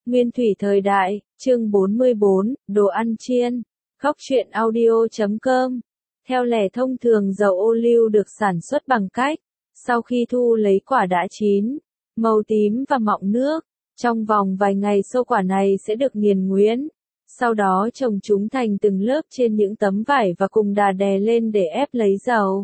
Nguyên thủy thời đại, chương 44, đồ ăn chiên. Góc truyện audio.com. Theo lẽ thông thường dầu ô liu được sản xuất bằng cách, sau khi thu lấy quả đã chín, màu tím và mọng nước, trong vòng vài ngày số quả này sẽ được nghiền nhuyễn. Sau đó trồng chúng thành từng lớp trên những tấm vải và cùng đà đè lên để ép lấy dầu.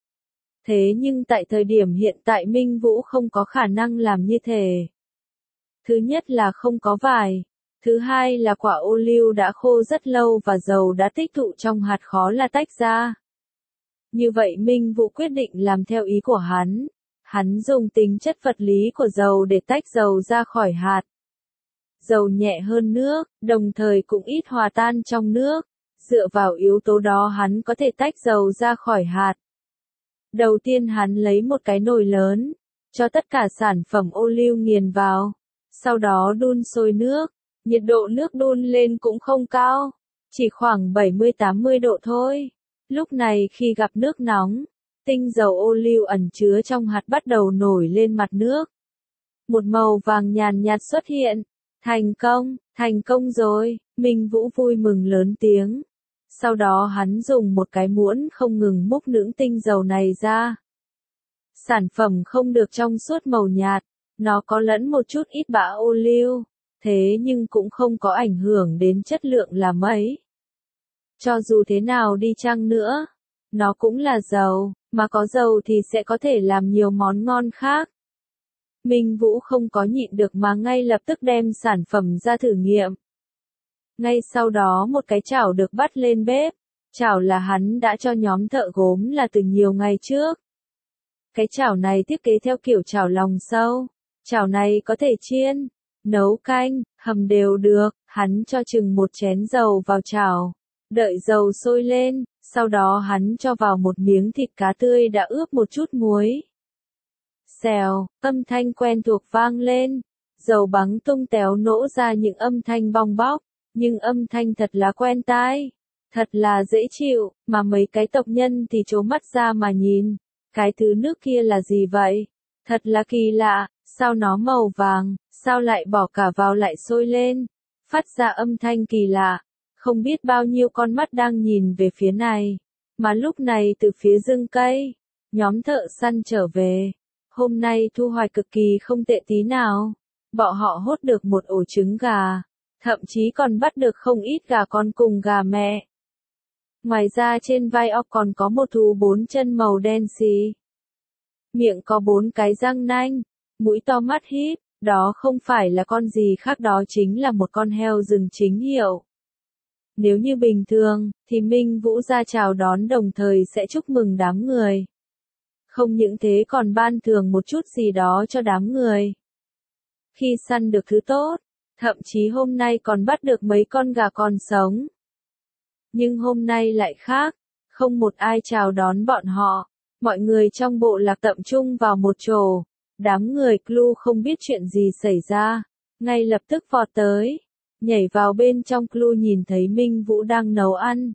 Thế nhưng tại thời điểm hiện tại Minh Vũ không có khả năng làm như thế. Thứ nhất là không có vải. Thứ hai là quả ô liu đã khô rất lâu và dầu đã tích tụ trong hạt khó là tách ra. Như vậy Minh Vũ quyết định làm theo ý của hắn. Hắn dùng tính chất vật lý của dầu để tách dầu ra khỏi hạt. Dầu nhẹ hơn nước, đồng thời cũng ít hòa tan trong nước. Dựa vào yếu tố đó hắn có thể tách dầu ra khỏi hạt. Đầu tiên hắn lấy một cái nồi lớn, cho tất cả sản phẩm ô liu nghiền vào. Sau đó đun sôi nước, nhiệt độ nước đun lên cũng không cao, chỉ khoảng 70-80 độ thôi. Lúc này khi gặp nước nóng, tinh dầu ô liu ẩn chứa trong hạt bắt đầu nổi lên mặt nước. Một màu vàng nhàn nhạt xuất hiện. Thành công rồi, Minh Vũ vui mừng lớn tiếng. Sau đó hắn dùng một cái muỗng không ngừng múc những tinh dầu này ra. Sản phẩm không được trong suốt màu nhạt. Nó có lẫn một chút ít bã ô liu, thế nhưng cũng không có ảnh hưởng đến chất lượng là mấy. Cho dù thế nào đi chăng nữa, nó cũng là dầu, mà có dầu thì sẽ có thể làm nhiều món ngon khác. Minh Vũ không có nhịn được mà ngay lập tức đem sản phẩm ra thử nghiệm. Ngay sau đó một cái chảo được bắt lên bếp, chảo là hắn đã cho nhóm thợ gốm là từ nhiều ngày trước. Cái chảo này thiết kế theo kiểu chảo lòng sâu. Chảo này có thể chiên, nấu canh, hầm đều được, hắn cho chừng một chén dầu vào chảo, đợi dầu sôi lên, sau đó hắn cho vào một miếng thịt cá tươi đã ướp một chút muối. Xèo, âm thanh quen thuộc vang lên, dầu bắn tung téo nổ ra những âm thanh bong bóc, nhưng âm thanh thật là quen tai, thật là dễ chịu, mà mấy cái tộc nhân thì trố mắt ra mà nhìn, cái thứ nước kia là gì vậy? Thật là kỳ lạ. Sao nó màu vàng, sao lại bỏ cả vào lại sôi lên, phát ra âm thanh kỳ lạ, không biết bao nhiêu con mắt đang nhìn về phía này, mà lúc này từ phía rừng cây, nhóm thợ săn trở về, hôm nay thu hoạch cực kỳ không tệ tí nào, bọn họ hốt được một ổ trứng gà, thậm chí còn bắt được không ít gà con cùng gà mẹ. Ngoài ra trên vai óc còn có một thú 4 chân màu đen xì, miệng có 4 cái răng nanh. Mũi to mắt híp, đó không phải là con gì khác đó chính là một con heo rừng chính hiệu. Nếu như bình thường, thì Minh Vũ ra chào đón đồng thời sẽ chúc mừng đám người. Không những thế còn ban thưởng một chút gì đó cho đám người. Khi săn được thứ tốt, thậm chí hôm nay còn bắt được mấy con gà còn sống. Nhưng hôm nay lại khác, không một ai chào đón bọn họ, mọi người trong bộ lạc tập trung vào một chỗ. Đám người Clu không biết chuyện gì xảy ra, ngay lập tức vọt tới, nhảy vào bên trong. Clu nhìn thấy Minh Vũ đang nấu ăn.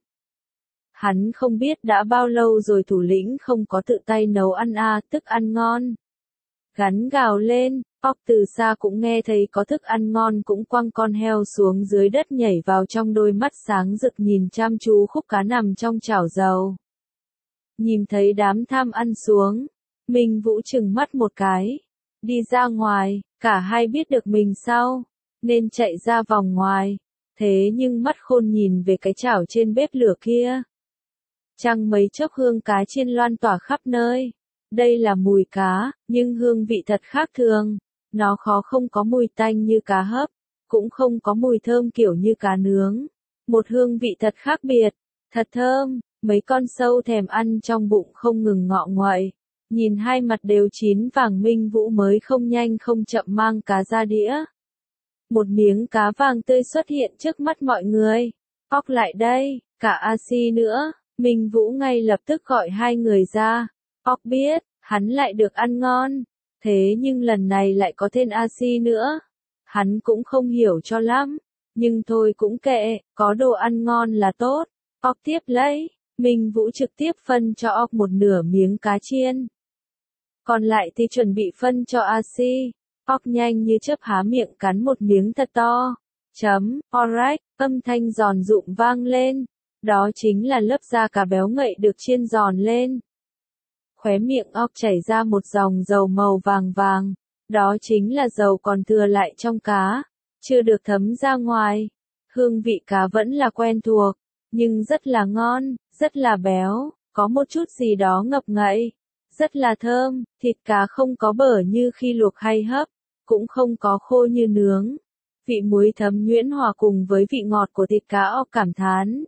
Hắn không biết đã bao lâu rồi thủ lĩnh không có tự tay nấu ăn thức ăn ngon. Gắn gào lên, óc từ xa cũng nghe thấy có thức ăn ngon cũng quăng con heo xuống dưới đất nhảy vào trong đôi mắt sáng rực nhìn chăm chú khúc cá nằm trong chảo dầu. Nhìn thấy đám tham ăn xuống. Minh Vũ trừng mắt một cái, đi ra ngoài, cả hai biết được mình sao, nên chạy ra vòng ngoài, thế nhưng mắt khôn nhìn về cái chảo trên bếp lửa kia. Chẳng mấy chốc hương cá chiên loan tỏa khắp nơi, đây là mùi cá, nhưng hương vị thật khác thường, nó không có mùi tanh như cá hấp, cũng không có mùi thơm kiểu như cá nướng, một hương vị thật khác biệt, thật thơm, mấy con sâu thèm ăn trong bụng không ngừng ngọ nguậy. Nhìn hai mặt đều chín vàng Minh Vũ mới không nhanh không chậm mang cá ra đĩa. Một miếng cá vàng tươi xuất hiện trước mắt mọi người. Óc lại đây, cả A-si nữa. Minh Vũ ngay lập tức gọi hai người ra. Óc biết, hắn lại được ăn ngon. Thế nhưng lần này lại có tên A-si nữa. Hắn cũng không hiểu cho lắm. Nhưng thôi cũng kệ, có đồ ăn ngon là tốt. Óc tiếp lấy. Minh Vũ trực tiếp phân cho óc một nửa miếng cá chiên. Còn lại thì chuẩn bị phân cho A-si. Óc nhanh như chớp há miệng cắn một miếng thật to. Alright, âm thanh giòn rụm vang lên. Đó chính là lớp da cá béo ngậy được chiên giòn lên. Khóe miệng óc chảy ra một dòng dầu màu vàng vàng. Đó chính là dầu còn thừa lại trong cá, chưa được thấm ra ngoài. Hương vị cá vẫn là quen thuộc, nhưng rất là ngon, rất là béo, có một chút gì đó ngập ngậy, rất là thơm. Thịt cá không có bở như khi luộc hay hấp, cũng không có khô như nướng. Vị muối thấm nhuyễn hòa cùng với vị ngọt của thịt cá, óc cảm thán.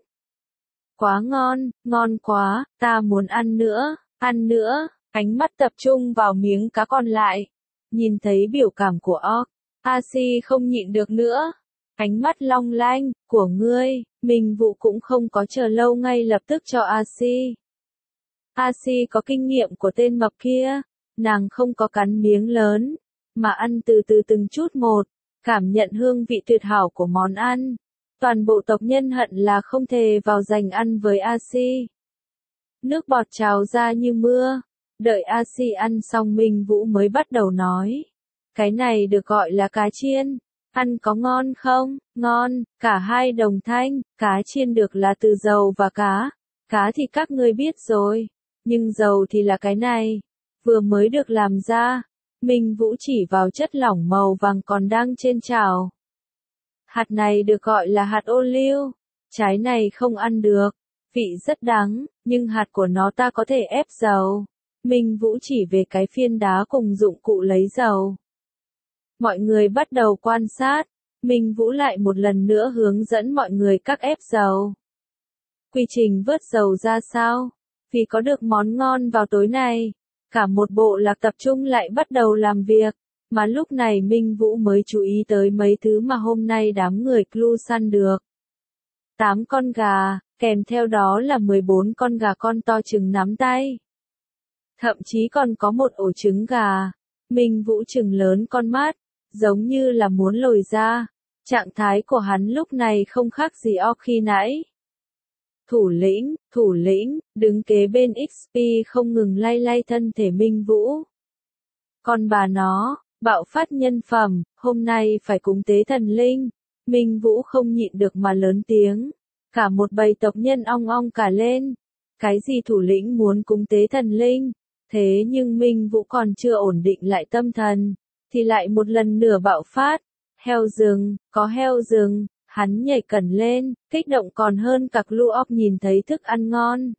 Quá ngon, ngon quá, ta muốn ăn nữa, ăn nữa. Ánh mắt tập trung vào miếng cá còn lại. Nhìn thấy biểu cảm của óc, A-si không nhịn được nữa. Ánh mắt long lanh, của ngươi, Minh Vũ cũng không có chờ lâu, ngay lập tức cho A-si. A-si có kinh nghiệm của tên mập kia, nàng không có cắn miếng lớn, mà ăn từ từ từng chút một, cảm nhận hương vị tuyệt hảo của món ăn. Toàn bộ tộc nhân hận là không thể vào giành ăn với A-si. Nước bọt trào ra như mưa. Đợi A-si ăn xong Minh Vũ mới bắt đầu nói. Cái này được gọi là cá chiên. Ăn có ngon không? Ngon, cả hai đồng thanh. Cá chiên được là từ dầu và cá. Cá thì các ngươi biết rồi. Nhưng dầu thì là cái này. Vừa mới được làm ra. Minh Vũ chỉ vào chất lỏng màu vàng còn đang trên chảo. Hạt này được gọi là hạt ô liu. Trái này không ăn được. Vị rất đắng, nhưng hạt của nó ta có thể ép dầu. Minh Vũ chỉ về cái phiên đá cùng dụng cụ lấy dầu. Mọi người bắt đầu quan sát. Minh Vũ lại một lần nữa hướng dẫn mọi người cách ép dầu. Quy trình vớt dầu ra sao? Vì có được món ngon vào tối này, cả một bộ lạc tập trung lại bắt đầu làm việc. Mà lúc này Minh Vũ mới chú ý tới mấy thứ mà hôm nay đám người Clu săn được. 8 con gà, kèm theo đó là 14 con gà con to chừng nắm tay. Thậm chí còn có một ổ trứng gà. Minh Vũ trừng lớn con mắt, giống như là muốn lồi ra. Trạng thái của hắn lúc này không khác gì óc khi nãy. Thủ lĩnh, đứng kế bên XP không ngừng lay lay thân thể Minh Vũ. Con bà nó, bạo phát nhân phẩm, hôm nay phải cúng tế thần linh. Minh Vũ không nhịn được mà lớn tiếng. Cả một bầy tộc nhân ong ong cả lên. Cái gì thủ lĩnh muốn cúng tế thần linh? Thế nhưng Minh Vũ còn chưa ổn định lại tâm thần, thì lại một lần nữa bạo phát. Heo rừng, có heo rừng, hắn nhảy cẩn lên, kích động còn hơn cả Clu óc nhìn thấy thức ăn ngon.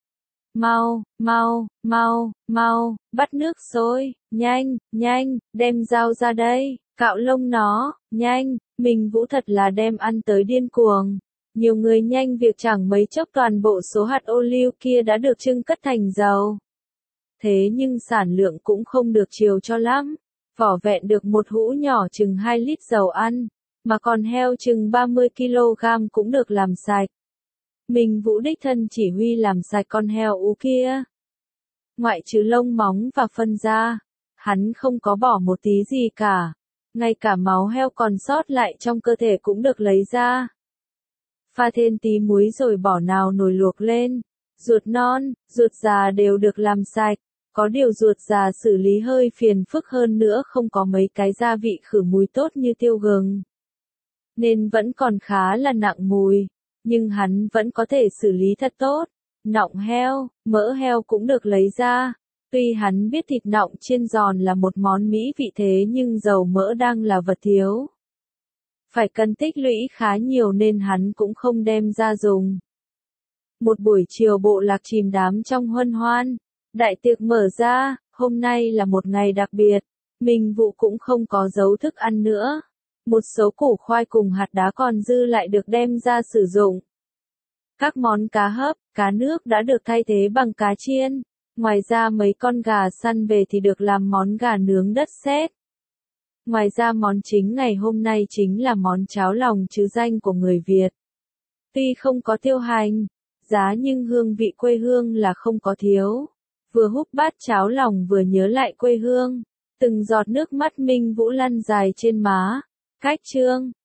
Mau, bắt nước sôi, nhanh, đem dao ra đây, cạo lông nó, nhanh. Minh Vũ thật là đem ăn tới điên cuồng. Nhiều người nhanh việc chẳng mấy chốc toàn bộ số hạt ô liu kia đã được trưng cất thành dầu. Thế nhưng sản lượng cũng không được chiều cho lắm. Vỏ vẹn được một hũ nhỏ chừng 2 lít dầu ăn, mà còn heo chừng 30 kg cũng được làm sạch. Minh Vũ đích thân chỉ huy làm sạch con heo ú kia. Ngoại trừ lông móng và phân ra, hắn không có bỏ một tí gì cả. Ngay cả máu heo còn sót lại trong cơ thể cũng được lấy ra. Pha thêm tí muối rồi bỏ nào nồi luộc lên. Ruột non, ruột già đều được làm sạch. Có điều ruột già xử lý hơi phiền phức hơn nữa, không có mấy cái gia vị khử mùi tốt như tiêu gừng. Nên vẫn còn khá là nặng mùi. Nhưng hắn vẫn có thể xử lý thật tốt. Nọng heo, mỡ heo cũng được lấy ra. Tuy hắn biết thịt nọng chiên giòn là một món mỹ vị thế nhưng dầu mỡ đang là vật thiếu. Phải cần tích lũy khá nhiều nên hắn cũng không đem ra dùng. Một buổi chiều bộ lạc chìm đắm trong huân hoan. Đại tiệc mở ra, hôm nay là một ngày đặc biệt. Minh Vũ cũng không có giấu thức ăn nữa. Một số củ khoai cùng hạt đá còn dư lại được đem ra sử dụng. Các món cá hấp, cá nước đã được thay thế bằng cá chiên. Ngoài ra mấy con gà săn về thì được làm món gà nướng đất sét. Ngoài ra món chính ngày hôm nay chính là món cháo lòng trứ danh của người Việt. Tuy không có tiêu hành, giá nhưng hương vị quê hương là không có thiếu. Vừa húp bát cháo lòng vừa nhớ lại quê hương. Từng giọt nước mắt Minh Vũ lăn dài trên má. Cách chương